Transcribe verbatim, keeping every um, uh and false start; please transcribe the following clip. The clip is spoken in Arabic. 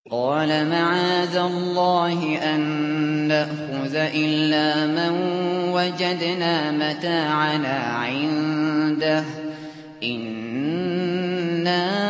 قَالَ مَعَاذَ اللَّهِ أَن نَّأْخُذَ إِلَّا مَن وَجَدْنَا مَتَاعَنَا عِندَهُ إِنَّا